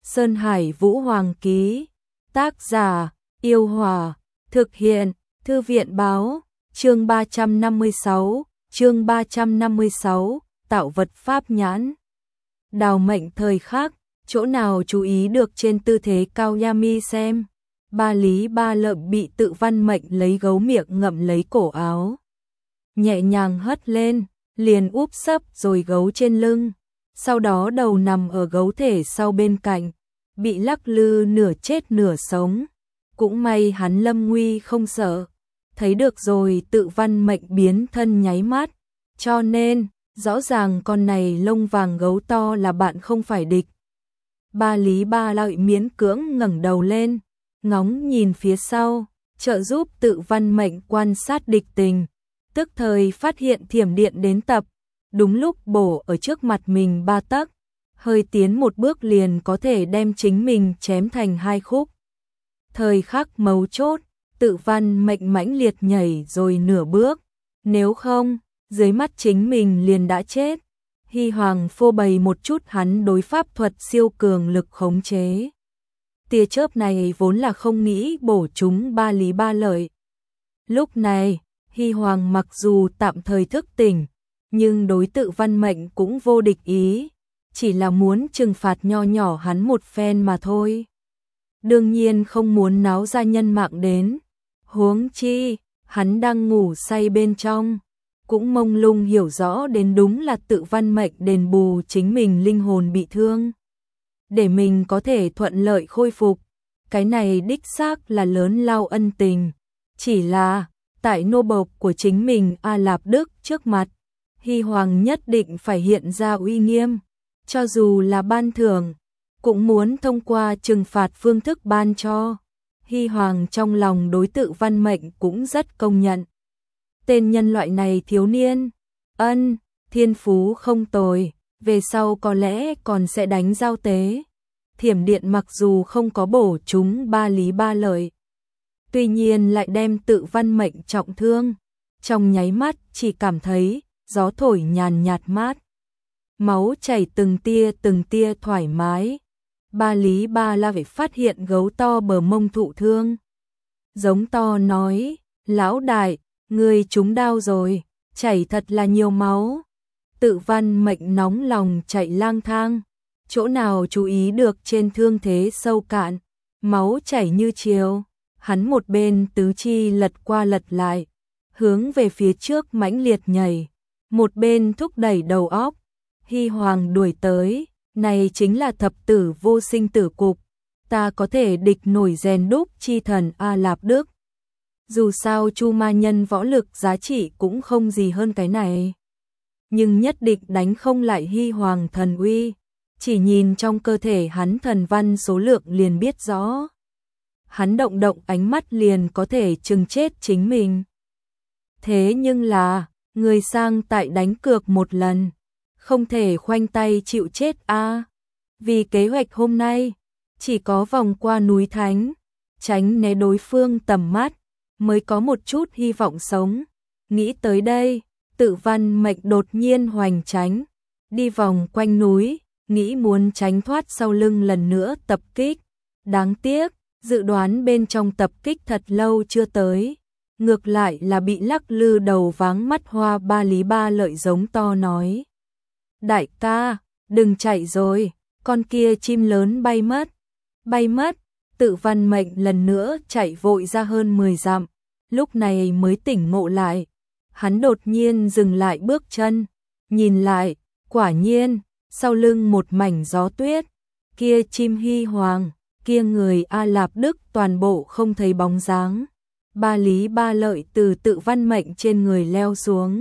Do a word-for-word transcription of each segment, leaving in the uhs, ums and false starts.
Sơn Hải Vũ Hoàng ký. Tác giả, Yêu Hòa. Thực hiện, Thư viện Báo. Chương ba trăm năm mươi sáu, chương ba trăm năm mươi sáu, tạo vật pháp nhãn. Đào mệnh thời khắc, chỗ nào chú ý được trên tư thế cao Yami xem. Ba Lý Ba Lợm bị Tự Văn Mệnh lấy gấu miệng ngậm lấy cổ áo. Nhẹ nhàng hất lên, liền úp sấp rồi gấu trên lưng. Sau đó đầu nằm ở gấu thể sau bên cạnh, bị lắc lư nửa chết nửa sống. Cũng may hắn lâm nguy không sợ. Thấy được rồi Tự Văn Mệnh biến thân nháy mắt. Cho nên, rõ ràng con này lông vàng gấu to là bạn không phải địch. Ba Lý Ba Lợi miễn cưỡng ngẩng đầu lên, ngóng nhìn phía sau, trợ giúp Tự Văn Mệnh quan sát địch tình. Tức thời phát hiện thiểm điện đến tập, đúng lúc bổ ở trước mặt mình ba tấc, hơi tiến một bước liền có thể đem chính mình chém thành hai khúc. Thời khắc mấu chốt, Tự Văn Mệnh mãnh liệt nhảy rồi nửa bước, nếu không, dưới mắt chính mình liền đã chết. Hy Hoàng phô bày một chút hắn đối pháp thuật siêu cường lực khống chế. Tia chớp này vốn là không nghĩ bổ chúng Ba Lý Ba Lợi. Lúc này, Hy Hoàng mặc dù tạm thời thức tỉnh, nhưng đối Tự Văn Mệnh cũng vô địch ý, chỉ là muốn trừng phạt nho nhỏ hắn một phen mà thôi. Đương nhiên không muốn náo ra nhân mạng đến. Huống chi, hắn đang ngủ say bên trong, cũng mông lung hiểu rõ đến đúng là Tự Văn Mệnh đền bù chính mình linh hồn bị thương, để mình có thể thuận lợi khôi phục. Cái này đích xác là lớn lao ân tình, chỉ là tại nô bộc của chính mình A Lạp Đức trước mặt, Hy Hoàng nhất định phải hiện ra uy nghiêm, cho dù là ban thưởng, cũng muốn thông qua trừng phạt phương thức ban cho. Hy Hoàng trong lòng đối Tự Văn Mệnh cũng rất công nhận. Tên nhân loại này thiếu niên, ân, thiên phú không tồi, về sau có lẽ còn sẽ đánh giao tế. Thiểm điện mặc dù không có bổ chúng Ba Lý Ba Lợi, tuy nhiên lại đem Tự Văn Mệnh trọng thương. Trong nháy mắt chỉ cảm thấy gió thổi nhàn nhạt mát, máu chảy từng tia từng tia thoải mái. Ba Lý Ba La phải phát hiện gấu to bờ mông thụ thương. Giống to nói, lão đại, người trúng đau rồi, chảy thật là nhiều máu. Tự Văn Mệnh nóng lòng chạy lang thang, chỗ nào chú ý được trên thương thế sâu cạn, máu chảy như chiều. Hắn một bên tứ chi lật qua lật lại, hướng về phía trước mãnh liệt nhảy, một bên thúc đẩy đầu óc. Hy Hoàng đuổi tới, này chính là thập tử vô sinh tử cục, ta có thể địch nổi rèn đúc chi thần A Lạp Đức. Dù sao Chu Ma Nhân võ lực giá trị cũng không gì hơn cái này, nhưng nhất định đánh không lại Hy Hoàng thần uy. Chỉ nhìn trong cơ thể hắn thần văn số lượng liền biết rõ. Hắn động động ánh mắt liền có thể chừng chết chính mình. Thế nhưng là, người sang tại đánh cược một lần, không thể khoanh tay chịu chết a. À. Vì kế hoạch hôm nay, chỉ có vòng qua núi Thánh, tránh né đối phương tầm mắt, mới có một chút hy vọng sống. Nghĩ tới đây, Tự Văn Mệnh đột nhiên hoành tránh, đi vòng quanh núi, nghĩ muốn tránh thoát sau lưng lần nữa tập kích. Đáng tiếc, dự đoán bên trong tập kích thật lâu chưa tới, ngược lại là bị lắc lư đầu váng mắt hoa. Ba Lý Ba Lợi giống to nói, đại ca, đừng chạy rồi, con kia chim lớn bay mất, bay mất. Tự Văn Mệnh lần nữa chạy vội ra hơn mười dặm, lúc này mới tỉnh ngộ lại. Hắn đột nhiên dừng lại bước chân, nhìn lại, quả nhiên, sau lưng một mảnh gió tuyết, kia chim Hy Hoàng, kia người A Lạp Đức toàn bộ không thấy bóng dáng. Ba Lý Ba Lợi từ Tự Văn Mệnh trên người leo xuống,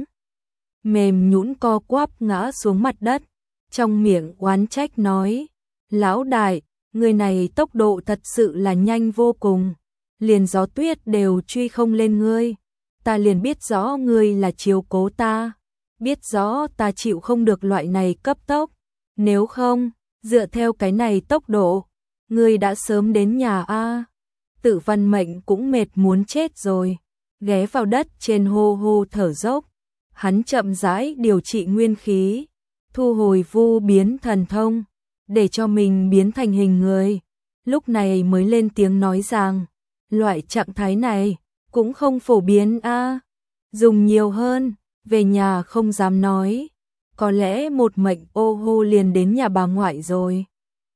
mềm nhũn co quắp ngã xuống mặt đất, trong miệng oán trách nói, lão đại, người này tốc độ thật sự là nhanh vô cùng, liền gió tuyết đều truy không lên ngươi. Ta liền biết rõ ngươi là chiếu cố ta, biết rõ ta chịu không được loại này cấp tốc, nếu không, dựa theo cái này tốc độ, ngươi đã sớm đến nhà a. Tự Văn Mệnh cũng mệt muốn chết rồi, ghé vào đất trên hô hô thở dốc. Hắn chậm rãi điều trị nguyên khí, thu hồi vô biến thần thông, để cho mình biến thành hình người. Lúc này mới lên tiếng nói rằng, loại trạng thái này cũng không phổ biến a, dùng nhiều hơn, về nhà không dám nói, có lẽ một mệnh ô hô liền đến nhà bà ngoại rồi.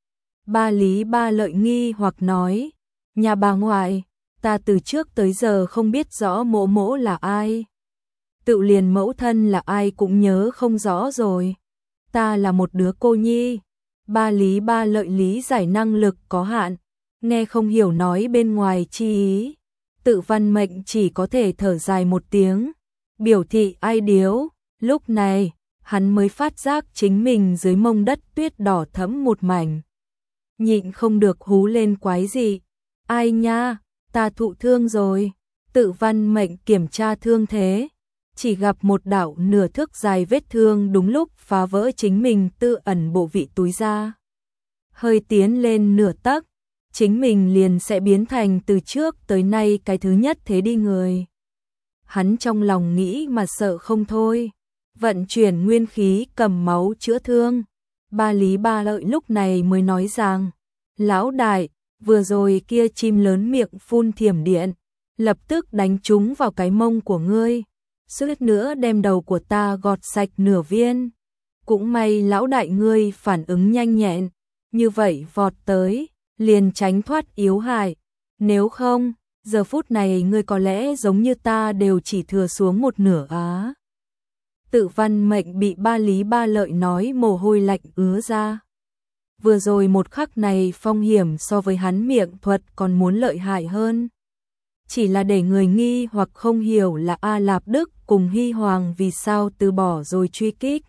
Ba Lý Ba Lợi nghi hoặc nói, nhà bà ngoại, ta từ trước tới giờ không biết rõ mỗ mỗ là ai. Tự liền mẫu thân là ai cũng nhớ không rõ rồi. Ta là một đứa cô nhi. Ba Lý Ba Lợi lý giải năng lực có hạn, nghe không hiểu nói bên ngoài chi ý. Tự Văn Mệnh chỉ có thể thở dài một tiếng, biểu thị ai điếu. Lúc này, hắn mới phát giác chính mình dưới mông đất tuyết đỏ thẫm một mảnh. Nhịn không được hú lên quái dị. Ai nha, ta thụ thương rồi. Tự Văn Mệnh kiểm tra thương thế, chỉ gặp một đạo nửa thước dài vết thương đúng lúc phá vỡ chính mình tự ẩn bộ vị túi ra. Hơi tiến lên nửa tấc, chính mình liền sẽ biến thành từ trước tới nay cái thứ nhất thế đi người. Hắn trong lòng nghĩ mà sợ không thôi, vận chuyển nguyên khí cầm máu chữa thương. Ba Lý Ba Lợi lúc này mới nói rằng, lão đại, vừa rồi kia chim lớn miệng phun thiểm điện, lập tức đánh trúng vào cái mông của ngươi, suýt nữa đem đầu của ta gọt sạch nửa viên. Cũng may lão đại ngươi phản ứng nhanh nhẹn, như vậy vọt tới, liền tránh thoát yếu hại. Nếu không, giờ phút này ngươi có lẽ giống như ta đều chỉ thừa xuống một nửa á. Tự Văn Mệnh bị Ba Lý Ba Lợi nói mồ hôi lạnh ứa ra. Vừa rồi một khắc này phong hiểm so với hắn miệng thuật còn muốn lợi hại hơn. Chỉ là để người nghi hoặc không hiểu là A Lạp Đức cùng Hy Hoàng vì sao từ bỏ rồi truy kích.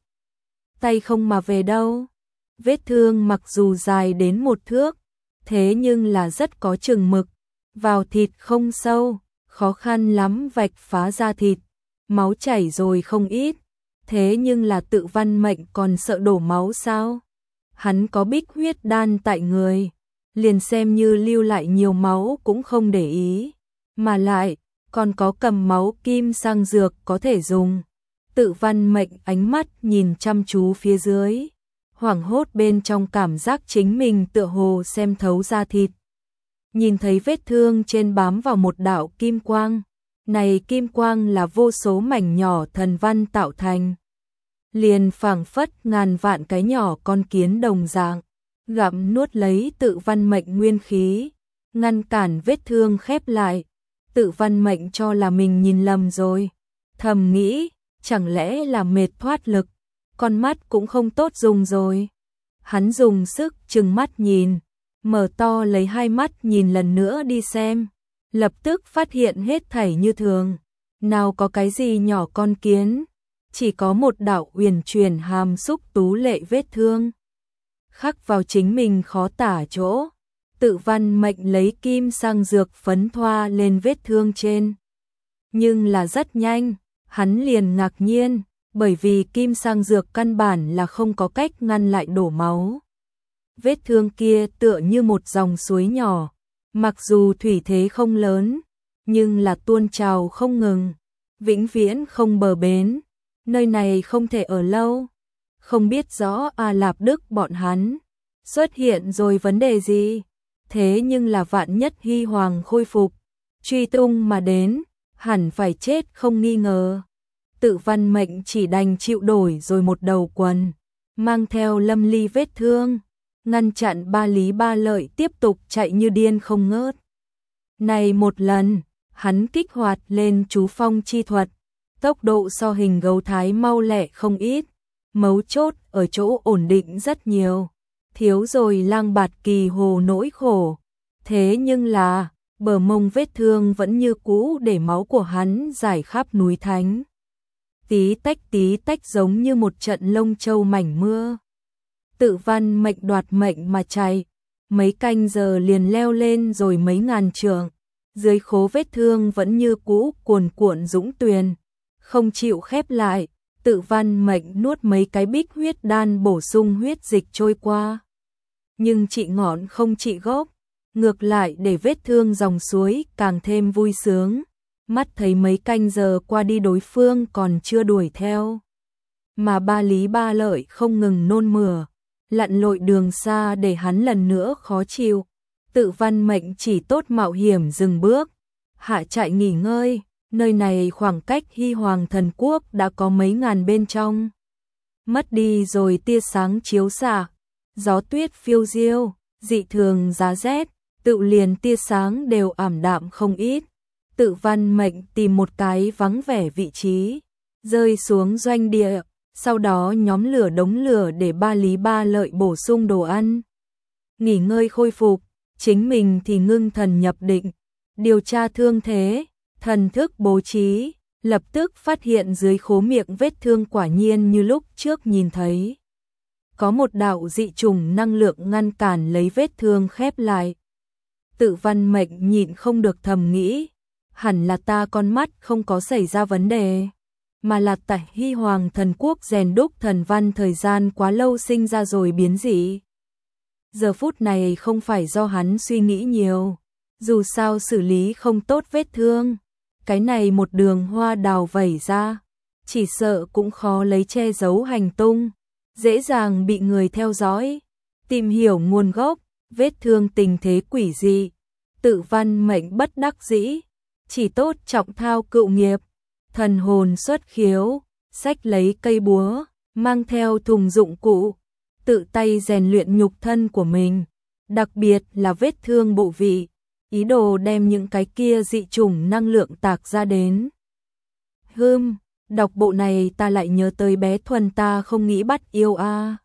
Tay không mà về đâu. Vết thương mặc dù dài đến một thước, thế nhưng là rất có chừng mực. Vào thịt không sâu, khó khăn lắm vạch phá ra thịt. Máu chảy rồi không ít. Thế nhưng là Tự Văn Mệnh còn sợ đổ máu sao? Hắn có bích huyết đan tại người, liền xem như lưu lại nhiều máu cũng không để ý. Mà lại, còn có cầm máu kim sang dược có thể dùng. Tự Văn Mệnh ánh mắt nhìn chăm chú phía dưới, hoảng hốt bên trong cảm giác chính mình tựa hồ xem thấu da thịt. Nhìn thấy vết thương trên bám vào một đạo kim quang, này kim quang là vô số mảnh nhỏ thần văn tạo thành. Liền phảng phất ngàn vạn cái nhỏ con kiến đồng dạng, gặm nuốt lấy Tự Văn Mệnh nguyên khí, ngăn cản vết thương khép lại. Tự Văn Mệnh cho là mình nhìn lầm rồi, thầm nghĩ, chẳng lẽ là mệt thoát lực, con mắt cũng không tốt dùng rồi. Hắn dùng sức trừng mắt nhìn, mở to lấy hai mắt nhìn lần nữa đi xem, lập tức phát hiện hết thảy như thường, nào có cái gì nhỏ con kiến, chỉ có một đạo uyển chuyển hàm xúc tú lệ vết thương. Khắc vào chính mình khó tả chỗ. Tự Văn Mệnh lấy kim sang dược phấn thoa lên vết thương trên. Nhưng là rất nhanh, hắn liền ngạc nhiên, bởi vì kim sang dược căn bản là không có cách ngăn lại đổ máu. Vết thương kia tựa như một dòng suối nhỏ, mặc dù thủy thế không lớn, nhưng là tuôn trào không ngừng, vĩnh viễn không bờ bến. Nơi này không thể ở lâu. Không biết rõ A Lạp Đức bọn hắn xuất hiện rồi vấn đề gì. Thế nhưng là vạn nhất Hy Hoàng khôi phục, truy tung mà đến, hẳn phải chết không nghi ngờ. Tự Văn Mệnh chỉ đành chịu đổi rồi một đầu quần, mang theo Lâm Ly vết thương, ngăn chặn Ba Lý Ba Lợi tiếp tục chạy như điên không ngớt. Này một lần, hắn kích hoạt lên chú phong chi thuật, tốc độ so hình gấu thái mau lẹ không ít, mấu chốt ở chỗ ổn định rất nhiều. Thiếu rồi Lang Bạt Kỳ Hồ nỗi khổ. Thế nhưng là, bờ mông vết thương vẫn như cũ để máu của hắn rải khắp núi thánh. Tí tách tí tách giống như một trận lông châu mảnh mưa. Tự Văn Mệnh đoạt mệnh mà chạy, mấy canh giờ liền leo lên rồi mấy ngàn trượng. Dưới khố vết thương vẫn như cũ cuồn cuộn dũng tuyền, không chịu khép lại. Tự Văn Mệnh nuốt mấy cái bích huyết đan bổ sung huyết dịch trôi qua. Nhưng trị ngọn không trị gốc, ngược lại để vết thương dòng suối càng thêm vui sướng. Mắt thấy mấy canh giờ qua đi đối phương còn chưa đuổi theo. Mà Ba Lý Ba Lợi không ngừng nôn mửa, lặn lội đường xa để hắn lần nữa khó chịu. Tự Văn Mệnh chỉ tốt mạo hiểm dừng bước, hạ trại nghỉ ngơi, nơi này khoảng cách Hy Hoàng Thần Quốc đã có mấy ngàn bên trong. Mất đi rồi tia sáng chiếu xạ, gió tuyết phiêu diêu, dị thường giá rét, tự liền tia sáng đều ảm đạm không ít. Tự Văn Mệnh tìm một cái vắng vẻ vị trí, rơi xuống doanh địa, sau đó nhóm lửa đống lửa để ba lý ba lợi bổ sung đồ ăn. Nghỉ ngơi khôi phục, chính mình thì ngưng thần nhập định, điều tra thương thế, thần thức bố trí, lập tức phát hiện dưới khố miệng vết thương quả nhiên như lúc trước nhìn thấy. Có một đạo dị trùng năng lượng ngăn cản lấy vết thương khép lại. Tự Văn Mệnh nhịn không được thầm nghĩ, hẳn là ta con mắt không có xảy ra vấn đề, mà là tại Hy Hoàng Thần Quốc rèn đúc thần văn thời gian quá lâu sinh ra rồi biến dị. Giờ phút này không phải do hắn suy nghĩ nhiều, dù sao xử lý không tốt vết thương, cái này một đường hoa đào vẩy ra, chỉ sợ cũng khó lấy che giấu hành tung, dễ dàng bị người theo dõi, tìm hiểu nguồn gốc, vết thương tình thế quỷ dị. Tự Văn Mệnh bất đắc dĩ, chỉ tốt trọng thao cựu nghiệp, thần hồn xuất khiếu, xách lấy cây búa, mang theo thùng dụng cụ, tự tay rèn luyện nhục thân của mình, đặc biệt là vết thương bộ vị, ý đồ đem những cái kia dị chủng năng lượng tạc ra đến. Hừm, đọc bộ này ta lại nhớ tới bé Thuần ta không nghĩ bắt yêu a.